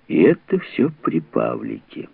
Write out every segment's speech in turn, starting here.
И это все при Павлике.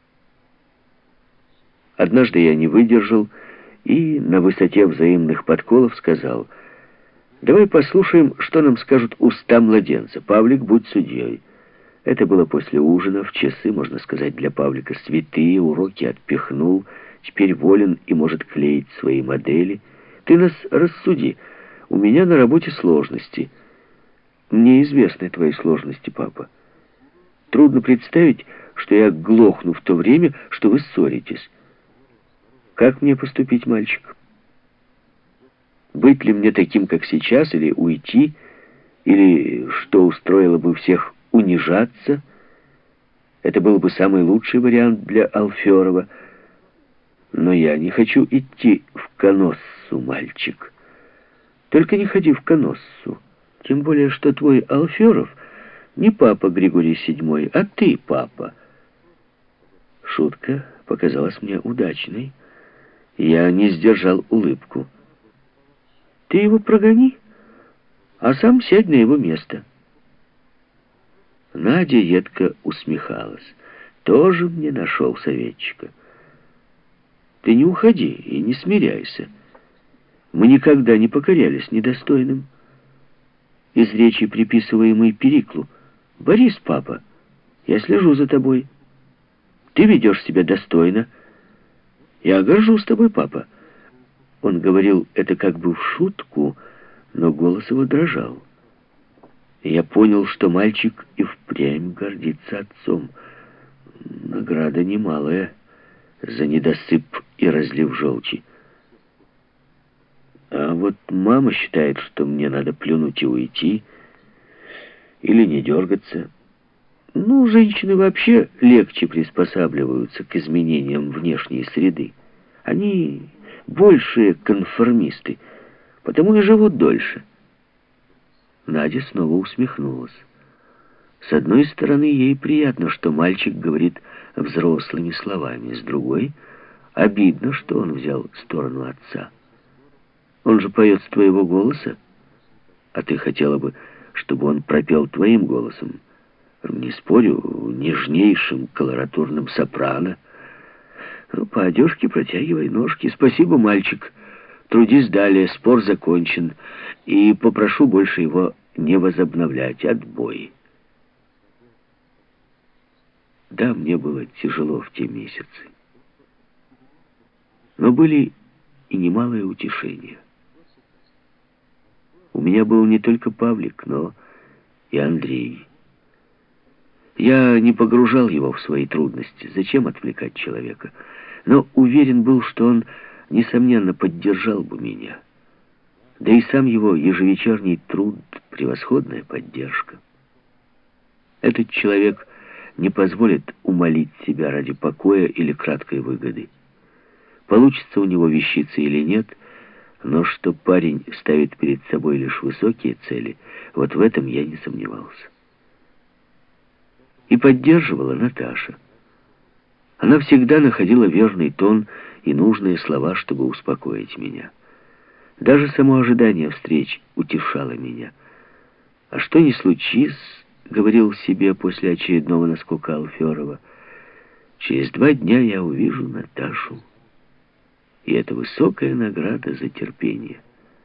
Однажды я не выдержал и на высоте взаимных подколов сказал: «Давай послушаем, что нам скажут уста младенца. Павлик, будь судьей». Это было после ужина, в часы, можно сказать, для Павлика святые, уроки отпихнул, теперь волен и может клеить свои модели. Ты нас рассуди. У меня на работе сложности. Мне известны твои сложности, папа. Трудно представить, что я глохну в то время, что вы ссоритесь. Как мне поступить, мальчик? Быть ли мне таким, как сейчас, или уйти, или, что устроило бы всех, унижаться? Это был бы самый лучший вариант для Алферова. Но я не хочу идти в Коноссу, мальчик. Только не ходи в Коноссу. Тем более, что твой Алферов не папа Григорий VII, а ты папа. Шутка показалась мне удачной. Я не сдержал улыбку. Ты его прогони, а сам сядь на его место. Надя едко усмехалась. Тоже мне нашел советчика. Ты не уходи и не смиряйся. Мы никогда не покорялись недостойным. Из речи, приписываемой Периклу: «Борис, папа, я слежу за тобой. Ты ведешь себя достойно. Я горжусь тобой, папа». Он говорил это как бы в шутку, но голос его дрожал. Я понял, что мальчик и впрямь гордится отцом. Награда немалая за недосып и разлив желчи. А вот мама считает, что мне надо плюнуть и уйти, или не дергаться. Ну, женщины вообще легче приспосабливаются к изменениям внешней среды. Они большие конформисты, потому и живут дольше. Надя снова усмехнулась. С одной стороны, ей приятно, что мальчик говорит взрослыми словами. С другой, обидно, что он взял сторону отца. Он же поет с твоего голоса, а ты хотела бы, чтобы он пропел твоим голосом. Не спорю, нежнейшим колоратурным сопрано. Ну, по одежке протягивай ножки. Спасибо, мальчик. Трудись далее, спор закончен. И попрошу больше его не возобновлять. Отбой. Да, мне было тяжело в те месяцы. Но были и немалые утешения. У меня был не только Павлик, но и Андрей. Я не погружал его в свои трудности. Зачем отвлекать человека? Но уверен был, что он, несомненно, поддержал бы меня. Да и сам его ежевечерний труд — превосходная поддержка. Этот человек не позволит умолить себя ради покоя или краткой выгоды. Получится у него вещица или нет, но что парень ставит перед собой лишь высокие цели, вот в этом я не сомневался. И поддерживала Наташа. Она всегда находила верный тон и нужные слова, чтобы успокоить меня. Даже само ожидание встреч утешало меня. «А что ни случись, — говорил себе после очередного наскока Алферова, — через 2 дня я увижу Наташу. И это высокая награда за терпение».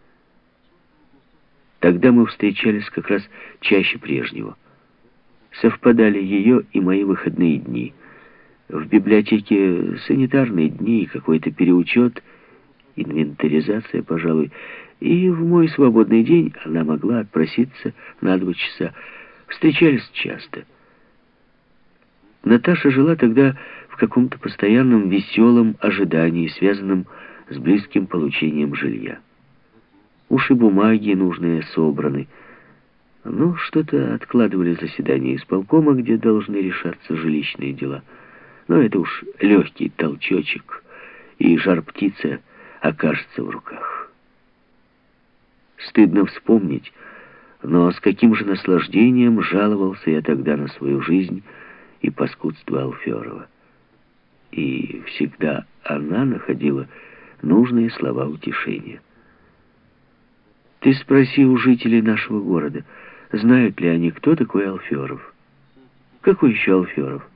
Тогда мы встречались как раз чаще прежнего. Совпадали ее и мои выходные дни. В библиотеке санитарные дни и какой-то переучет, инвентаризация, пожалуй. И в мой свободный день она могла отпроситься на 2 часа. Встречались часто. Наташа жила тогда в каком-то постоянном веселом ожидании, связанном с близким получением жилья. Уж и бумаги нужные собраны. Но что-то откладывали заседания исполкома, где должны решаться жилищные дела. Но это уж легкий толчочек, и жар-птица окажется в руках. Стыдно вспомнить, но с каким же наслаждением жаловался я тогда на свою жизнь и паскудство Алферова. И всегда она находила нужные слова утешения. Ты спроси у жителей нашего города, знают ли они, кто такой Алферов. Какой еще Алферов?